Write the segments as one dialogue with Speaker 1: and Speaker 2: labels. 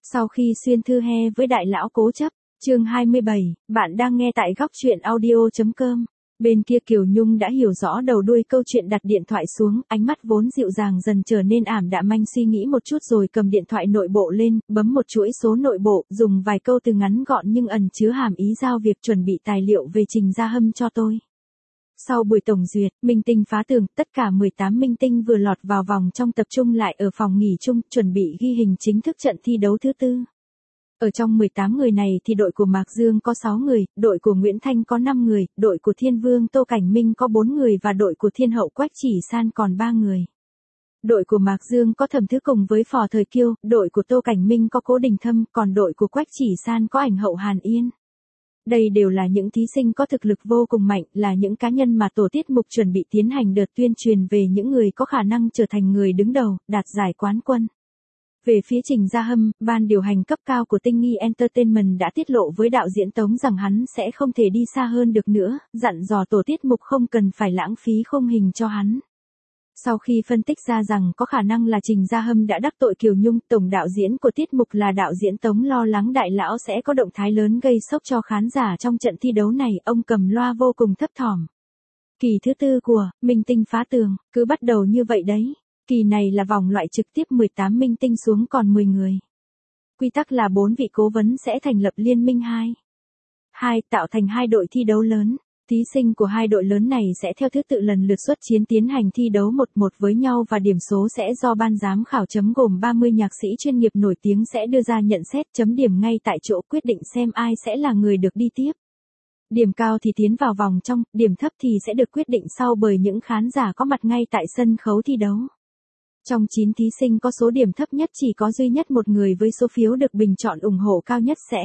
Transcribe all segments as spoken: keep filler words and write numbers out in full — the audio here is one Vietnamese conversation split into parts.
Speaker 1: Sau khi xuyên thư he với đại lão cố chấp, chương hai mươi bảy, bạn đang nghe tại góc truyện audio.com. Bên kia Kiều Nhung đã hiểu rõ đầu đuôi câu chuyện, đặt điện thoại xuống, ánh mắt vốn dịu dàng dần trở nên ảm đạm, manh suy nghĩ một chút rồi cầm điện thoại nội bộ lên, bấm một chuỗi số nội bộ, dùng vài câu từ ngắn gọn nhưng ẩn chứa hàm ý giao việc chuẩn bị tài liệu về Trình Gia Hâm cho tôi. Sau buổi tổng duyệt, minh tinh phá tường, tất cả mười tám minh tinh vừa lọt vào vòng trong tập trung lại ở phòng nghỉ chung, chuẩn bị ghi hình chính thức trận thi đấu thứ tư. Ở trong mười tám người này thì đội của Mạc Dương có sáu người, đội của Nguyễn Thanh có năm người, đội của Thiên Vương Tô Cảnh Minh có bốn người và đội của Thiên Hậu Quách Chỉ San còn ba người. Đội của Mạc Dương có Thẩm Thứ cùng với Phò Thời Kiêu, đội của Tô Cảnh Minh có Cố Đình Thâm, còn đội của Quách Chỉ San có Ảnh Hậu Hàn Yên. Đây đều là những thí sinh có thực lực vô cùng mạnh, là những cá nhân mà tổ tiết mục chuẩn bị tiến hành đợt tuyên truyền về những người có khả năng trở thành người đứng đầu, đạt giải quán quân. Về phía Trình Gia Hâm, ban điều hành cấp cao của Tinh Nghi Entertainment đã tiết lộ với đạo diễn Tống rằng hắn sẽ không thể đi xa hơn được nữa, dặn dò tổ tiết mục không cần phải lãng phí khung hình cho hắn. Sau khi phân tích ra rằng có khả năng là Trình Gia Hâm đã đắc tội Kiều Nhung, tổng đạo diễn của tiết mục là đạo diễn Tống lo lắng đại lão sẽ có động thái lớn gây sốc cho khán giả trong trận thi đấu này, ông cầm loa vô cùng thấp thỏm. Kỳ thứ tư của Minh Tinh Phá Tường cứ bắt đầu như vậy đấy. Kỳ này là vòng loại trực tiếp mười tám minh tinh xuống còn mười người. Quy tắc là bốn vị cố vấn sẽ thành lập liên minh hai. hai tạo thành hai đội thi đấu lớn. Thí sinh của hai đội lớn này sẽ theo thứ tự lần lượt xuất chiến tiến hành thi đấu một một với nhau và điểm số sẽ do ban giám khảo chấm gồm ba mươi nhạc sĩ chuyên nghiệp nổi tiếng sẽ đưa ra nhận xét chấm điểm ngay tại chỗ, quyết định xem ai sẽ là người được đi tiếp. Điểm cao thì tiến vào vòng trong, điểm thấp thì sẽ được quyết định sau bởi những khán giả có mặt ngay tại sân khấu thi đấu. Trong chín thí sinh có số điểm thấp nhất chỉ có duy nhất một người với số phiếu được bình chọn ủng hộ cao nhất sẽ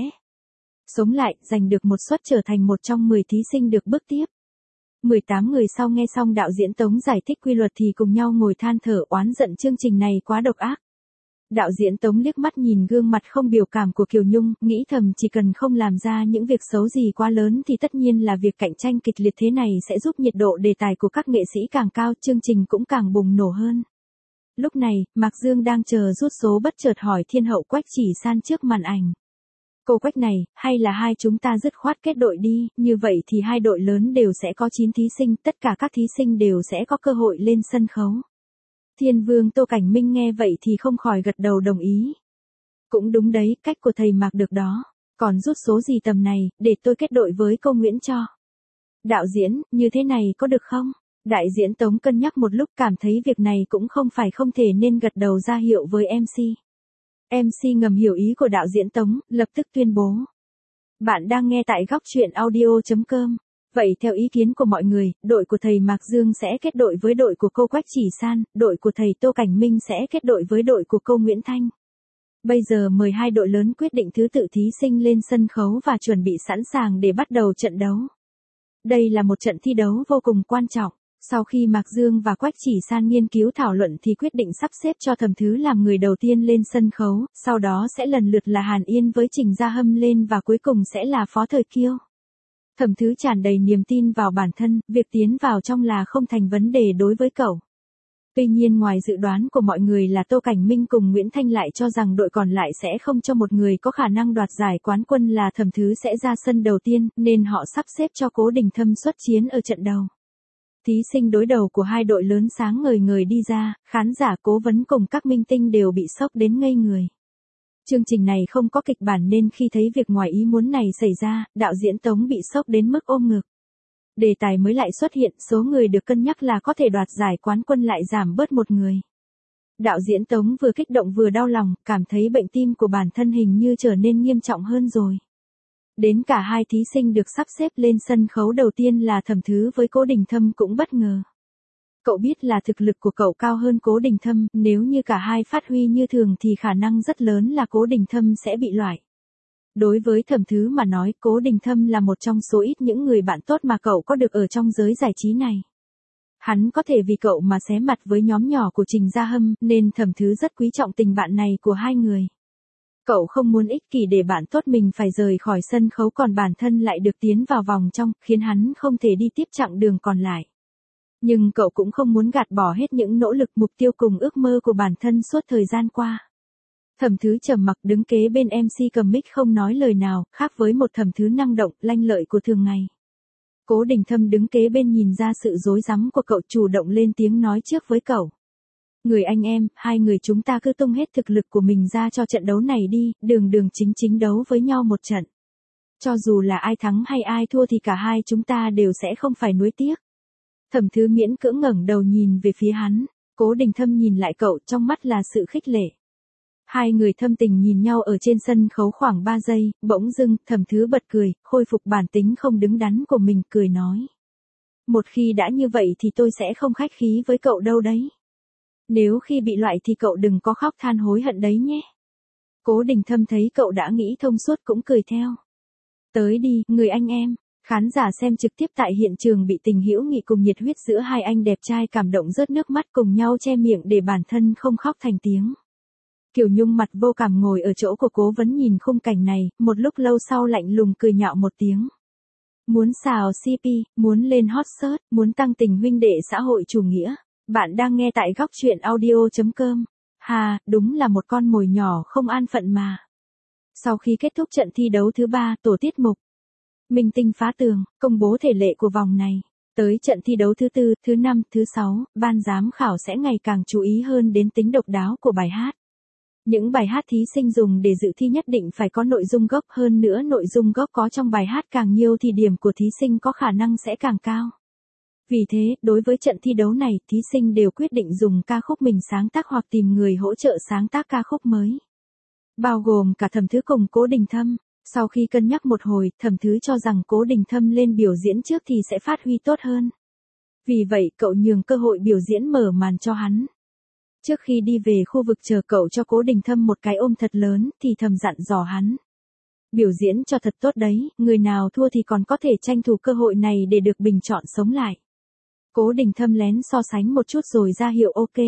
Speaker 1: sống lại, giành được một suất trở thành một trong mười thí sinh được bước tiếp. mười tám người sau nghe xong đạo diễn Tống giải thích quy luật thì cùng nhau ngồi than thở oán giận chương trình này quá độc ác. Đạo diễn Tống liếc mắt nhìn gương mặt không biểu cảm của Kiều Nhung, nghĩ thầm chỉ cần không làm ra những việc xấu gì quá lớn thì tất nhiên là việc cạnh tranh kịch liệt thế này sẽ giúp nhiệt độ đề tài của các nghệ sĩ càng cao, chương trình cũng càng bùng nổ hơn. Lúc này, Mạc Dương đang chờ rút số bất chợt hỏi Thiên Hậu Quách Chỉ San trước màn ảnh. Cô Quách này, hay là hai chúng ta dứt khoát kết đội đi, như vậy thì hai đội lớn đều sẽ có chín thí sinh, tất cả các thí sinh đều sẽ có cơ hội lên sân khấu. Thiên Vương Tô Cảnh Minh nghe vậy thì không khỏi gật đầu đồng ý. Cũng đúng đấy, cách của thầy Mạc được đó, còn rút số gì tầm này, để tôi kết đội với cô Nguyễn cho. Đạo diễn, như thế này có được không? Đại diễn Tống cân nhắc một lúc cảm thấy việc này cũng không phải không thể nên gật đầu ra hiệu với em xê. em xê ngầm hiểu ý của đạo diễn Tống, lập tức tuyên bố. Bạn đang nghe tại góc truyện audio.com. Vậy theo ý kiến của mọi người, đội của thầy Mạc Dương sẽ kết đội với đội của cô Quách Chỉ San, đội của thầy Tô Cảnh Minh sẽ kết đội với đội của cô Nguyễn Thanh. Bây giờ mời hai đội lớn quyết định thứ tự thí sinh lên sân khấu và chuẩn bị sẵn sàng để bắt đầu trận đấu. Đây là một trận thi đấu vô cùng quan trọng. Sau khi Mạc Dương và Quách Chỉ San nghiên cứu thảo luận thì quyết định sắp xếp cho Thẩm Thứ làm người đầu tiên lên sân khấu, sau đó sẽ lần lượt là Hàn Yên với Trình Gia Hâm lên và cuối cùng sẽ là Phó Thời Kiêu. Thẩm Thứ tràn đầy niềm tin vào bản thân, việc tiến vào trong là không thành vấn đề đối với cậu. Tuy nhiên ngoài dự đoán của mọi người là Tô Cảnh Minh cùng Nguyễn Thanh lại cho rằng đội còn lại sẽ không cho một người có khả năng đoạt giải quán quân là Thẩm Thứ sẽ ra sân đầu tiên, nên họ sắp xếp cho Cố Đình Thâm xuất chiến ở trận đầu. Thí sinh đối đầu của hai đội lớn sáng ngời ngời đi ra, khán giả cố vấn cùng các minh tinh đều bị sốc đến ngây người. Chương trình này không có kịch bản nên khi thấy việc ngoài ý muốn này xảy ra, đạo diễn Tống bị sốc đến mức ôm ngực. Đề tài mới lại xuất hiện, số người được cân nhắc là có thể đoạt giải quán quân lại giảm bớt một người. Đạo diễn Tống vừa kích động vừa đau lòng, cảm thấy bệnh tim của bản thân hình như trở nên nghiêm trọng hơn rồi. Đến cả hai thí sinh được sắp xếp lên sân khấu đầu tiên là Thẩm Thứ với Cố Đình Thâm cũng bất ngờ. Cậu biết là thực lực của cậu cao hơn Cố Đình Thâm, nếu như cả hai phát huy như thường thì khả năng rất lớn là Cố Đình Thâm sẽ bị loại. Đối với Thẩm Thứ mà nói, Cố Đình Thâm là một trong số ít những người bạn tốt mà cậu có được ở trong giới giải trí này. Hắn có thể vì cậu mà xé mặt với nhóm nhỏ của Trình Gia Hâm, nên Thẩm Thứ rất quý trọng tình bạn này của hai người. Cậu không muốn ích kỷ để bạn tốt mình phải rời khỏi sân khấu còn bản thân lại được tiến vào vòng trong, khiến hắn không thể đi tiếp chặng đường còn lại. Nhưng cậu cũng không muốn gạt bỏ hết những nỗ lực mục tiêu cùng ước mơ của bản thân suốt thời gian qua. Thẩm Thứ trầm mặc đứng kế bên em xê cầm mic không nói lời nào, khác với một Thẩm Thứ năng động, lanh lợi của thường ngày. Cố Đình Thâm đứng kế bên nhìn ra sự rối rắm của cậu, chủ động lên tiếng nói trước với cậu. Người anh em, hai người chúng ta cứ tung hết thực lực của mình ra cho trận đấu này đi, đường đường chính chính đấu với nhau một trận. Cho dù là ai thắng hay ai thua thì cả hai chúng ta đều sẽ không phải nuối tiếc. Thẩm Thứ miễn cưỡng ngẩng đầu nhìn về phía hắn, Cố Đình Thâm nhìn lại cậu, trong mắt là sự khích lệ. Hai người thâm tình nhìn nhau ở trên sân khấu khoảng ba giây, bỗng dưng, Thẩm Thứ bật cười, khôi phục bản tính không đứng đắn của mình, cười nói. Một khi đã như vậy thì tôi sẽ không khách khí với cậu đâu đấy. Nếu khi bị loại thì cậu đừng có khóc than hối hận đấy nhé. Cố Đình Thâm thấy cậu đã nghĩ thông suốt cũng cười theo. Tới đi, người anh em. Khán giả xem trực tiếp tại hiện trường bị tình hữu nghị cùng nhiệt huyết giữa hai anh đẹp trai cảm động rớt nước mắt, cùng nhau che miệng để bản thân không khóc thành tiếng. Kiều Nhung mặt vô cảm ngồi ở chỗ của Cố Vấn nhìn khung cảnh này, một lúc lâu sau lạnh lùng cười nhạo một tiếng. Muốn xào xê pê, muốn lên hot search, muốn tăng tình huynh đệ xã hội chủ nghĩa. Bạn đang nghe tại góc truyện audio chấm com. Hà, đúng là một con mồi nhỏ không an phận mà. Sau khi kết thúc trận thi đấu thứ ba, tổ tiết mục Minh Tinh phá tường, công bố thể lệ của vòng này. Tới trận thi đấu thứ tư, thứ năm, thứ sáu, ban giám khảo sẽ ngày càng chú ý hơn đến tính độc đáo của bài hát. Những bài hát thí sinh dùng để dự thi nhất định phải có nội dung gốc, hơn nữa nội dung gốc có trong bài hát càng nhiều thì điểm của thí sinh có khả năng sẽ càng cao. Vì thế, đối với trận thi đấu này, thí sinh đều quyết định dùng ca khúc mình sáng tác hoặc tìm người hỗ trợ sáng tác ca khúc mới. Bao gồm cả Thẩm Thứ cùng Cố Đình Thâm. Sau khi cân nhắc một hồi, Thẩm Thứ cho rằng Cố Đình Thâm lên biểu diễn trước thì sẽ phát huy tốt hơn. Vì vậy, cậu nhường cơ hội biểu diễn mở màn cho hắn. Trước khi đi về khu vực chờ cậu cho Cố Đình Thâm một cái ôm thật lớn, thì thầm dặn dò hắn. Biểu diễn cho thật tốt đấy, người nào thua thì còn có thể tranh thủ cơ hội này để được bình chọn sống lại. Cố Đình Thâm lén so sánh một chút rồi ra hiệu ok.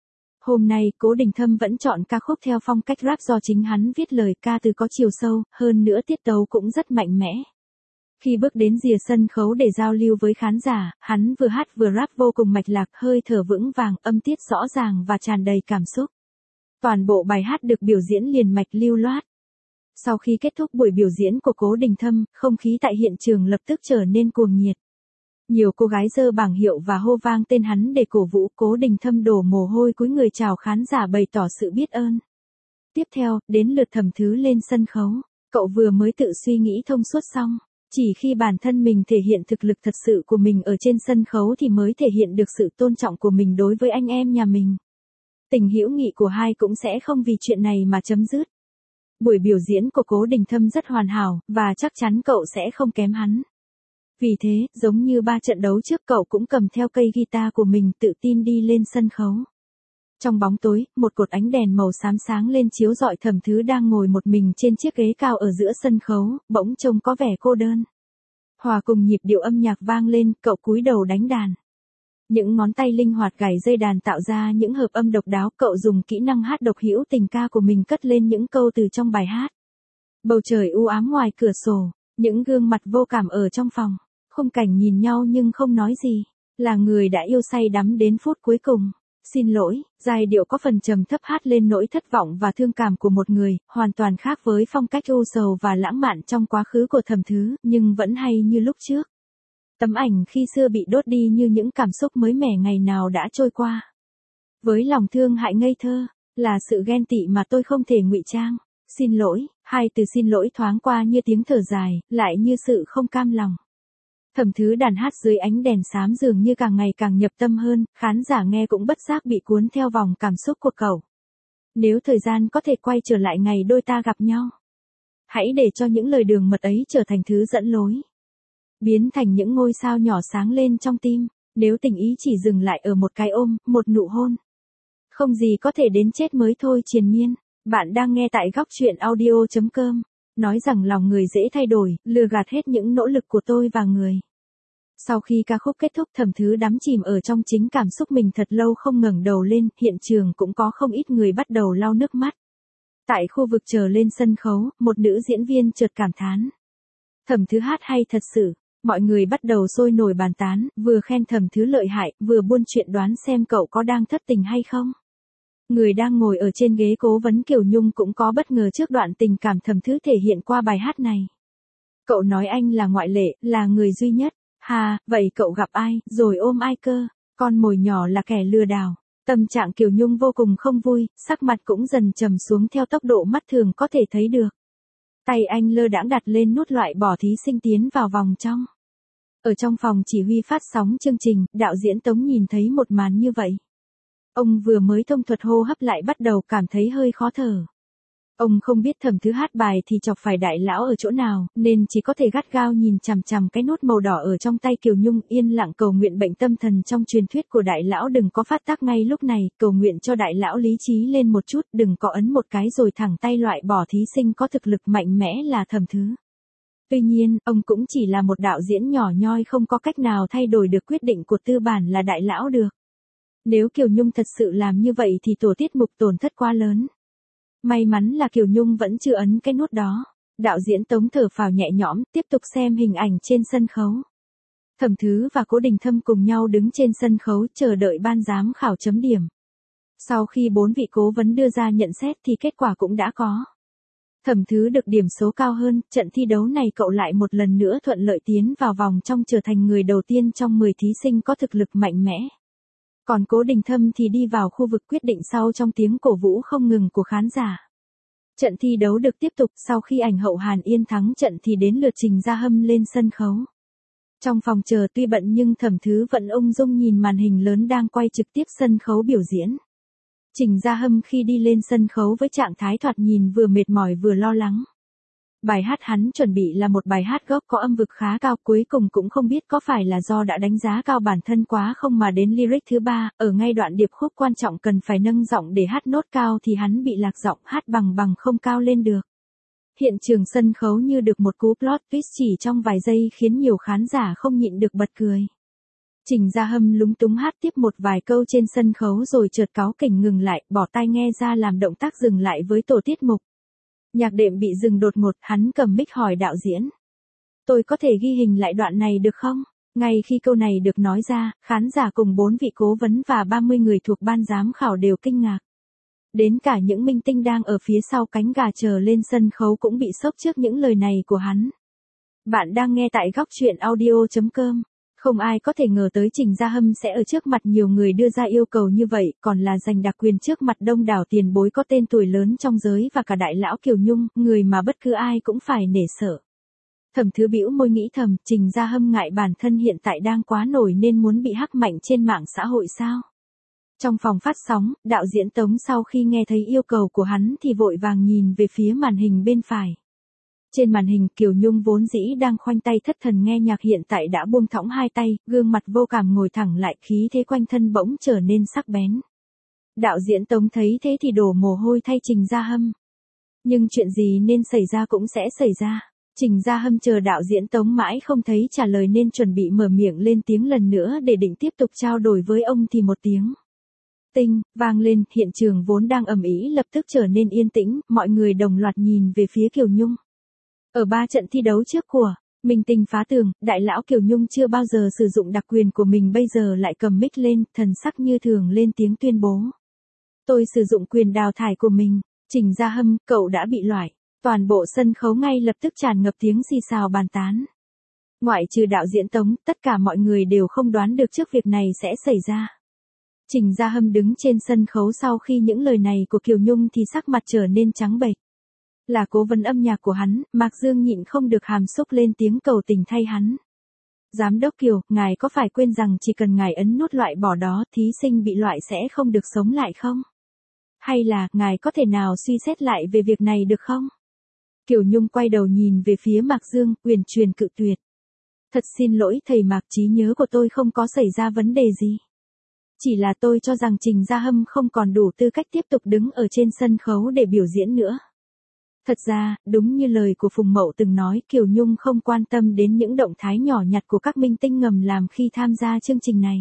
Speaker 1: Hôm nay, Cố Đình Thâm vẫn chọn ca khúc theo phong cách rap do chính hắn viết lời, ca từ có chiều sâu, hơn nữa tiết tấu cũng rất mạnh mẽ. Khi bước đến rìa sân khấu để giao lưu với khán giả, hắn vừa hát vừa rap vô cùng mạch lạc, hơi thở vững vàng, âm tiết rõ ràng và tràn đầy cảm xúc. Toàn bộ bài hát được biểu diễn liền mạch lưu loát. Sau khi kết thúc buổi biểu diễn của Cố Đình Thâm, không khí tại hiện trường lập tức trở nên cuồng nhiệt. Nhiều cô gái giơ bảng hiệu và hô vang tên hắn để cổ vũ. Cố Đình Thâm đổ mồ hôi cúi người chào khán giả bày tỏ sự biết ơn. Tiếp theo, đến lượt Thẩm Thứ lên sân khấu. Cậu vừa mới tự suy nghĩ thông suốt xong. Chỉ khi bản thân mình thể hiện thực lực thật sự của mình ở trên sân khấu thì mới thể hiện được sự tôn trọng của mình đối với anh em nhà mình. Tình hữu nghị của hai cũng sẽ không vì chuyện này mà chấm dứt. Buổi biểu diễn của Cố Đình Thâm rất hoàn hảo, và chắc chắn cậu sẽ không kém hắn. Vì thế, giống như ba trận đấu trước, cậu cũng cầm theo cây guitar của mình tự tin đi lên sân khấu. Trong bóng tối, một cột ánh đèn màu xám sáng lên chiếu rọi Thẩm Thứ đang ngồi một mình trên chiếc ghế cao ở giữa sân khấu, bỗng trông có vẻ cô đơn. Hòa cùng nhịp điệu âm nhạc vang lên, cậu cúi đầu đánh đàn. Những ngón tay linh hoạt gảy dây đàn tạo ra những hợp âm độc đáo, cậu dùng kỹ năng hát độc hữu tình ca của mình cất lên những câu từ trong bài hát. Bầu trời u ám ngoài cửa sổ, những gương mặt vô cảm ở trong phòng, khung cảnh nhìn nhau nhưng không nói gì, là người đã yêu say đắm đến phút cuối cùng. Xin lỗi, giai điệu có phần trầm thấp hát lên nỗi thất vọng và thương cảm của một người, hoàn toàn khác với phong cách u sầu và lãng mạn trong quá khứ của Thẩm Thứ, nhưng vẫn hay như lúc trước. Tấm ảnh khi xưa bị đốt đi như những cảm xúc mới mẻ ngày nào đã trôi qua. Với lòng thương hại ngây thơ, là sự ghen tị mà tôi không thể ngụy trang. Xin lỗi, hai từ xin lỗi thoáng qua như tiếng thở dài, lại như sự không cam lòng. Thẩm Thứ đàn hát dưới ánh đèn xám dường như càng ngày càng nhập tâm hơn, khán giả nghe cũng bất giác bị cuốn theo vòng cảm xúc của cậu. Nếu thời gian có thể quay trở lại ngày đôi ta gặp nhau, hãy để cho những lời đường mật ấy trở thành thứ dẫn lối. Biến thành những ngôi sao nhỏ sáng lên trong tim, nếu tình ý chỉ dừng lại ở một cái ôm, một nụ hôn. Không gì có thể đến chết mới thôi triền miên. Bạn đang nghe tại góc truyện audio chấm com. Nói rằng lòng người dễ thay đổi, lừa gạt hết những nỗ lực của tôi và người. Sau khi ca khúc kết thúc, Thẩm Thứ đắm chìm ở trong chính cảm xúc mình thật lâu không ngẩng đầu lên, hiện trường cũng có không ít người bắt đầu lau nước mắt. Tại khu vực chờ lên sân khấu, một nữ diễn viên chợt cảm thán. Thẩm Thứ hát hay thật sự. Mọi người bắt đầu sôi nổi bàn tán, vừa khen Thẩm Thứ lợi hại, vừa buôn chuyện đoán xem cậu có đang thất tình hay không. Người đang ngồi ở trên ghế cố vấn Kiều Nhung cũng có bất ngờ trước đoạn tình cảm Thẩm Thứ thể hiện qua bài hát này. Cậu nói anh là ngoại lệ, là người duy nhất. Hà, vậy cậu gặp ai, rồi ôm ai cơ? Con mồi nhỏ là kẻ lừa đảo. Tâm trạng Kiều Nhung vô cùng không vui, sắc mặt cũng dần trầm xuống theo tốc độ mắt thường có thể thấy được. Tay anh lơ đãng đặt lên nút loại bỏ thí sinh tiến vào vòng trong. Ở trong phòng chỉ huy phát sóng chương trình, đạo diễn Tống nhìn thấy một màn như vậy. Ông vừa mới thông thuật hô hấp lại bắt đầu cảm thấy hơi khó thở. Ông không biết Thẩm Thứ hát bài thì chọc phải đại lão ở chỗ nào, nên chỉ có thể gắt gao nhìn chằm chằm cái nút màu đỏ ở trong tay Kiều Nhung, yên lặng cầu nguyện bệnh tâm thần trong truyền thuyết của đại lão đừng có phát tác ngay lúc này, cầu nguyện cho đại lão lý trí lên một chút, đừng có ấn một cái rồi thẳng tay loại bỏ thí sinh có thực lực mạnh mẽ là Thẩm Thứ. Tuy nhiên, ông cũng chỉ là một đạo diễn nhỏ nhoi không có cách nào thay đổi được quyết định của tư bản là đại lão được. Nếu Kiều Nhung thật sự làm như vậy thì tổ tiết mục tổn thất quá lớn. May mắn là Kiều Nhung vẫn chưa ấn cái nút đó. Đạo diễn Tống thở phào nhẹ nhõm, tiếp tục xem hình ảnh trên sân khấu. Thẩm Thứ và Cố Đình Thâm cùng nhau đứng trên sân khấu chờ đợi ban giám khảo chấm điểm. Sau khi bốn vị cố vấn đưa ra nhận xét thì kết quả cũng đã có. Thẩm Thứ được điểm số cao hơn, trận thi đấu này cậu lại một lần nữa thuận lợi tiến vào vòng trong trở thành người đầu tiên trong mười thí sinh có thực lực mạnh mẽ. Còn Cố Đình Thâm thì đi vào khu vực quyết định sau trong tiếng cổ vũ không ngừng của khán giả. Trận thi đấu được tiếp tục, sau khi ảnh hậu Hàn Yên thắng trận thì đến lượt Trình Gia Hâm lên sân khấu. Trong phòng chờ tuy bận nhưng Thẩm Thứ vẫn ung dung nhìn màn hình lớn đang quay trực tiếp sân khấu biểu diễn. Trình Gia Hâm khi đi lên sân khấu với trạng thái thoạt nhìn vừa mệt mỏi vừa lo lắng. Bài hát hắn chuẩn bị là một bài hát gốc có âm vực khá cao, cuối cùng cũng không biết có phải là do đã đánh giá cao bản thân quá không mà đến lyric thứ ba, ở ngay đoạn điệp khúc quan trọng cần phải nâng giọng để hát nốt cao thì hắn bị lạc giọng, hát bằng bằng không cao lên được. Hiện trường sân khấu như được một cú plot twist chỉ trong vài giây khiến nhiều khán giả không nhịn được bật cười. Trình Gia Hâm lúng túng hát tiếp một vài câu trên sân khấu rồi chợt cáu kỉnh ngừng lại, bỏ tai nghe ra làm động tác dừng lại với tổ tiết mục. Nhạc đệm bị dừng đột ngột, hắn cầm mic hỏi đạo diễn. Tôi có thể ghi hình lại đoạn này được không? Ngay khi câu này được nói ra, khán giả cùng bốn vị cố vấn và ba mươi người thuộc ban giám khảo đều kinh ngạc. Đến cả những minh tinh đang ở phía sau cánh gà chờ lên sân khấu cũng bị sốc trước những lời này của hắn. Bạn đang nghe tại góc truyện audio chấm com. Không ai có thể ngờ tới Trình Gia Hâm sẽ ở trước mặt nhiều người đưa ra yêu cầu như vậy, còn là giành đặc quyền trước mặt đông đảo tiền bối có tên tuổi lớn trong giới và cả đại lão Kiều Nhung, người mà bất cứ ai cũng phải nể sợ. Thẩm Thứ bĩu môi nghĩ thầm, Trình Gia Hâm ngại bản thân hiện tại đang quá nổi nên muốn bị hắc mạnh trên mạng xã hội sao? Trong phòng phát sóng, đạo diễn Tống sau khi nghe thấy yêu cầu của hắn thì vội vàng nhìn về phía màn hình bên phải. Trên màn hình Kiều Nhung vốn dĩ đang khoanh tay thất thần nghe nhạc hiện tại đã buông thõng hai tay, gương mặt vô cảm ngồi thẳng lại, khí thế quanh thân bỗng trở nên sắc bén. Đạo diễn Tống thấy thế thì đổ mồ hôi thay Trình Gia Hâm. Nhưng chuyện gì nên xảy ra cũng sẽ xảy ra. Trình Gia Hâm chờ đạo diễn Tống mãi không thấy trả lời nên chuẩn bị mở miệng lên tiếng lần nữa để định tiếp tục trao đổi với ông thì một tiếng tinh vang lên, hiện trường vốn đang ầm ĩ lập tức trở nên yên tĩnh, mọi người đồng loạt nhìn về phía Kiều Nhung. Ở ba trận thi đấu trước của Minh Tinh phá tường, đại lão Kiều Nhung chưa bao giờ sử dụng đặc quyền của mình bây giờ lại cầm mic lên, thần sắc như thường lên tiếng tuyên bố. Tôi sử dụng quyền đào thải của mình. Trình Gia Hâm, cậu đã bị loại. Toàn bộ sân khấu ngay lập tức tràn ngập tiếng xì xào bàn tán. Ngoại trừ đạo diễn Tống, tất cả mọi người đều không đoán được trước việc này sẽ xảy ra. Trình Gia Hâm đứng trên sân khấu sau khi những lời này của Kiều Nhung thì sắc mặt trở nên trắng bệch. Là cố vấn âm nhạc của hắn, Mạc Dương nhịn không được hàm xúc lên tiếng cầu tình thay hắn. Giám đốc Kiều, ngài có phải quên rằng chỉ cần ngài ấn nút loại bỏ đó, thí sinh bị loại sẽ không được sống lại không? Hay là, ngài có thể nào suy xét lại về việc này được không? Kiều Nhung quay đầu nhìn về phía Mạc Dương, uyển chuyển cự tuyệt. Thật xin lỗi thầy Mạc, trí nhớ của tôi không có xảy ra vấn đề gì. Chỉ là tôi cho rằng Trình Gia Hâm không còn đủ tư cách tiếp tục đứng ở trên sân khấu để biểu diễn nữa. Thật ra, đúng như lời của Phùng Mậu từng nói, Kiều Nhung không quan tâm đến những động thái nhỏ nhặt của các minh tinh ngầm làm khi tham gia chương trình này.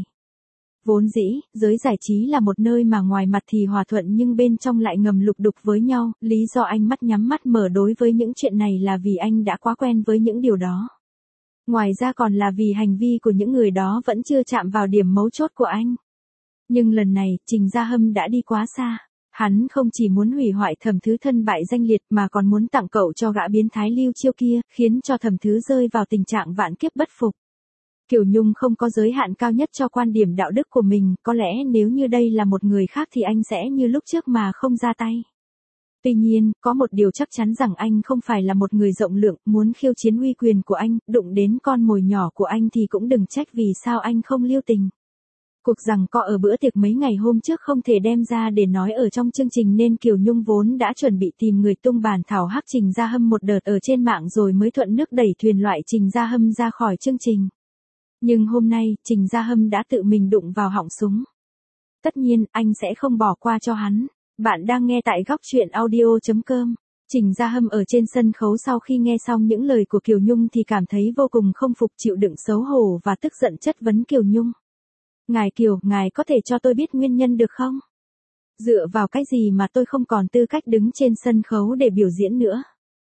Speaker 1: Vốn dĩ, giới giải trí là một nơi mà ngoài mặt thì hòa thuận nhưng bên trong lại ngầm lục đục với nhau, lý do anh mắt nhắm mắt mở đối với những chuyện này là vì anh đã quá quen với những điều đó. Ngoài ra còn là vì hành vi của những người đó vẫn chưa chạm vào điểm mấu chốt của anh. Nhưng lần này, Trình Gia Hâm đã đi quá xa. Hắn không chỉ muốn hủy hoại Thẩm Thứ thân bại danh liệt mà còn muốn tặng cậu cho gã biến thái Lưu Chiêu kia, khiến cho Thẩm Thứ rơi vào tình trạng vạn kiếp bất phục. Kiều Nhung không có giới hạn cao nhất cho quan điểm đạo đức của mình, có lẽ nếu như đây là một người khác thì anh sẽ như lúc trước mà không ra tay. Tuy nhiên, có một điều chắc chắn rằng anh không phải là một người rộng lượng, muốn khiêu chiến uy quyền của anh, đụng đến con mồi nhỏ của anh thì cũng đừng trách vì sao anh không lưu tình. Cuộc giằng co ở bữa tiệc mấy ngày hôm trước không thể đem ra để nói ở trong chương trình nên Kiều Nhung vốn đã chuẩn bị tìm người tung bàn thảo hắc Trình Gia Hâm một đợt ở trên mạng rồi mới thuận nước đẩy thuyền loại Trình Gia Hâm ra khỏi chương trình. Nhưng hôm nay, Trình Gia Hâm đã tự mình đụng vào họng súng. Tất nhiên, anh sẽ không bỏ qua cho hắn. Bạn đang nghe tại góc truyện audio chấm com. Trình Gia Hâm ở trên sân khấu sau khi nghe xong những lời của Kiều Nhung thì cảm thấy vô cùng không phục, chịu đựng xấu hổ và tức giận chất vấn Kiều Nhung. Ngài Kiều, ngài có thể cho tôi biết nguyên nhân được không? Dựa vào cái gì mà tôi không còn tư cách đứng trên sân khấu để biểu diễn nữa?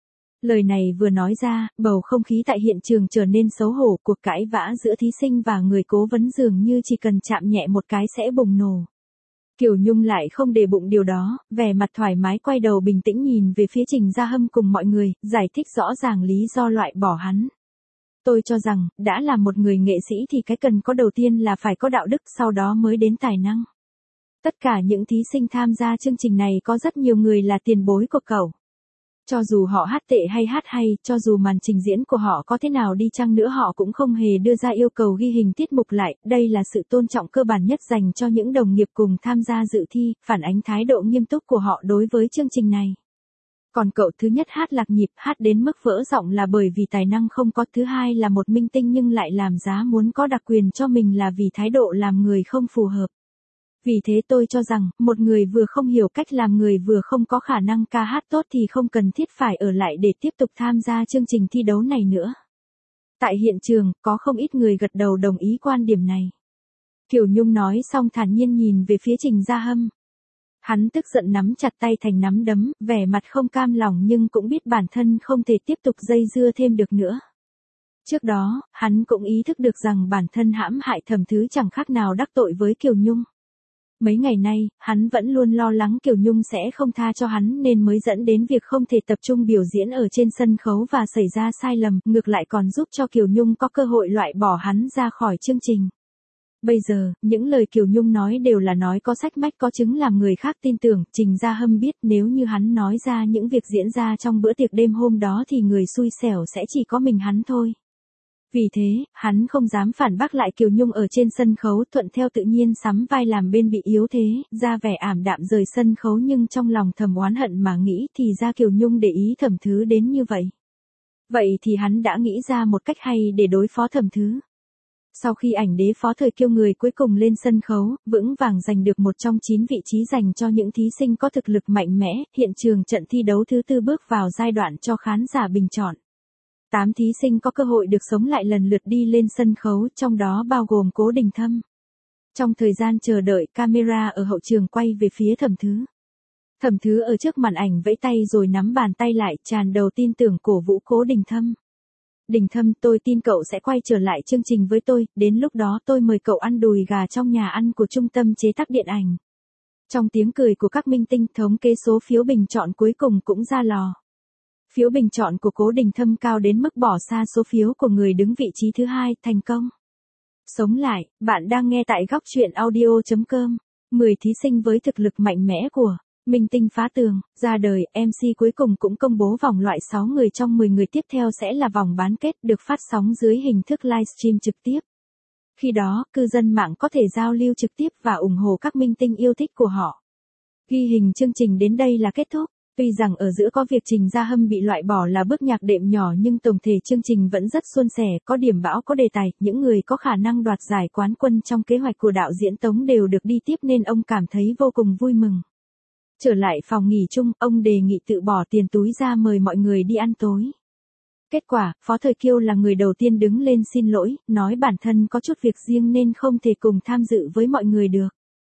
Speaker 1: Lời này vừa nói ra, bầu không khí tại hiện trường trở nên xấu hổ, cuộc cãi vã giữa thí sinh và người cố vấn dường như chỉ cần chạm nhẹ một cái sẽ bùng nổ. Kiều Nhung lại không để bụng điều đó, vẻ mặt thoải mái quay đầu bình tĩnh nhìn về phía Trình Gia Hâm cùng mọi người, giải thích rõ ràng lý do loại bỏ hắn. Tôi cho rằng, đã là một người nghệ sĩ thì cái cần có đầu tiên là phải có đạo đức, sau đó mới đến tài năng. Tất cả những thí sinh tham gia chương trình này có rất nhiều người là tiền bối của cậu. Cho dù họ hát tệ hay hát hay, cho dù màn trình diễn của họ có thế nào đi chăng nữa họ cũng không hề đưa ra yêu cầu ghi hình tiết mục lại, đây là sự tôn trọng cơ bản nhất dành cho những đồng nghiệp cùng tham gia dự thi, phản ánh thái độ nghiêm túc của họ đối với chương trình này. Còn cậu thứ nhất hát lạc nhịp, hát đến mức vỡ giọng là bởi vì tài năng không có, thứ hai là một minh tinh nhưng lại làm giá muốn có đặc quyền cho mình là vì thái độ làm người không phù hợp. Vì thế tôi cho rằng, một người vừa không hiểu cách làm người vừa không có khả năng ca hát tốt thì không cần thiết phải ở lại để tiếp tục tham gia chương trình thi đấu này nữa. Tại hiện trường, có không ít người gật đầu đồng ý quan điểm này. Kiều Nhung nói xong thản nhiên nhìn về phía Trình Gia Hâm. Hắn tức giận nắm chặt tay thành nắm đấm, vẻ mặt không cam lòng nhưng cũng biết bản thân không thể tiếp tục dây dưa thêm được nữa. Trước đó, hắn cũng ý thức được rằng bản thân hãm hại Thẩm Thứ chẳng khác nào đắc tội với Kiều Nhung. Mấy ngày nay, hắn vẫn luôn lo lắng Kiều Nhung sẽ không tha cho hắn nên mới dẫn đến việc không thể tập trung biểu diễn ở trên sân khấu và xảy ra sai lầm, ngược lại còn giúp cho Kiều Nhung có cơ hội loại bỏ hắn ra khỏi chương trình. Bây giờ, những lời Kiều Nhung nói đều là nói có sách mách có chứng làm người khác tin tưởng, Trình Gia Hâm biết nếu như hắn nói ra những việc diễn ra trong bữa tiệc đêm hôm đó thì người xui xẻo sẽ chỉ có mình hắn thôi. Vì thế, hắn không dám phản bác lại Kiều Nhung ở trên sân khấu, thuận theo tự nhiên sắm vai làm bên bị yếu thế, ra vẻ ảm đạm rời sân khấu nhưng trong lòng thầm oán hận mà nghĩ thì ra Kiều Nhung để ý Thẩm Thứ đến như vậy. Vậy thì hắn đã nghĩ ra một cách hay để đối phó Thẩm Thứ. Sau khi ảnh đế Phó Thời Kiêu người cuối cùng lên sân khấu, vững vàng giành được một trong chín vị trí dành cho những thí sinh có thực lực mạnh mẽ, hiện trường trận thi đấu thứ tư bước vào giai đoạn cho khán giả bình chọn. Tám thí sinh có cơ hội được sống lại lần lượt đi lên sân khấu, trong đó bao gồm Cố Đình Thâm. Trong thời gian chờ đợi, camera ở hậu trường quay về phía Thẩm Thứ. Thẩm Thứ ở trước màn ảnh vẫy tay rồi nắm bàn tay lại, tràn đầu tin tưởng cổ vũ Cố Đình Thâm. Đình Thâm, tôi tin cậu sẽ quay trở lại chương trình với tôi, đến lúc đó tôi mời cậu ăn đùi gà trong nhà ăn của trung tâm chế tác điện ảnh. Trong tiếng cười của các minh tinh, thống kê số phiếu bình chọn cuối cùng cũng ra lò. Phiếu bình chọn của Cố Đình Thâm cao đến mức bỏ xa số phiếu của người đứng vị trí thứ hai, thành công. Sống lại, bạn đang nghe tại góc truyện audio chấm com. mười thí sinh với thực lực mạnh mẽ của Minh Tinh Phá Tường ra đời, em xê cuối cùng cũng công bố vòng loại sáu người trong mười người tiếp theo sẽ là vòng bán kết được phát sóng dưới hình thức livestream trực tiếp. Khi đó, cư dân mạng có thể giao lưu trực tiếp và ủng hộ các minh tinh yêu thích của họ. Ghi hình chương trình đến đây là kết thúc. Tuy rằng ở giữa có việc Trình Gia Hâm bị loại bỏ là bước nhạc đệm nhỏ nhưng tổng thể chương trình vẫn rất suôn sẻ, có điểm bão có đề tài, những người có khả năng đoạt giải quán quân trong kế hoạch của đạo diễn Tống đều được đi tiếp nên ông cảm thấy vô cùng vui mừng. Trở lại phòng nghỉ chung, ông đề nghị tự bỏ tiền túi ra mời mọi người đi ăn tối. Kết quả, Phó Thời Kiêu là người đầu tiên đứng lên xin lỗi, nói bản thân có chút việc riêng nên không thể cùng tham dự với mọi người được.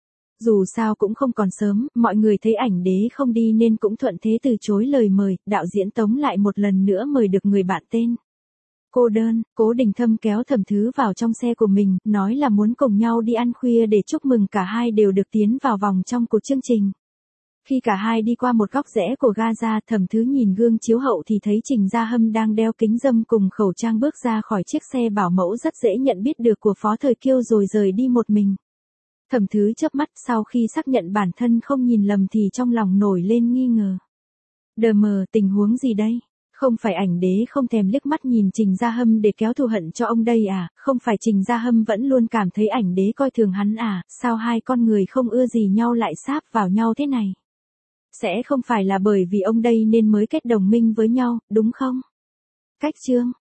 Speaker 1: Dù sao cũng không còn sớm, mọi người thấy ảnh đế không đi nên cũng thuận thế từ chối lời mời, đạo diễn Tống lại một lần nữa mời được người bạn tên Cô Đơn. Cố Đình Thâm kéo Thẩm Thứ vào trong xe của mình, nói là muốn cùng nhau đi ăn khuya để chúc mừng cả hai đều được tiến vào vòng trong của chương trình. Khi cả hai đi qua một góc rẽ của Gaza, Thẩm Thứ nhìn gương chiếu hậu thì thấy Trình Gia Hâm đang đeo kính râm cùng khẩu trang bước ra khỏi chiếc xe bảo mẫu rất dễ nhận biết được của Phó Thời Kiêu rồi rời đi một mình. Thẩm Thứ chớp mắt, sau khi xác nhận bản thân không nhìn lầm thì trong lòng nổi lên nghi ngờ. Đờ mờ, tình huống gì đây? Không phải ảnh đế không thèm liếc mắt nhìn Trình Gia Hâm để kéo thù hận cho ông đây à? Không phải Trình Gia Hâm vẫn luôn cảm thấy ảnh đế coi thường hắn à? Sao hai con người không ưa gì nhau lại sáp vào nhau thế này? Sẽ không phải là bởi vì ông đây nên mới kết đồng minh với nhau, đúng không? Cách chương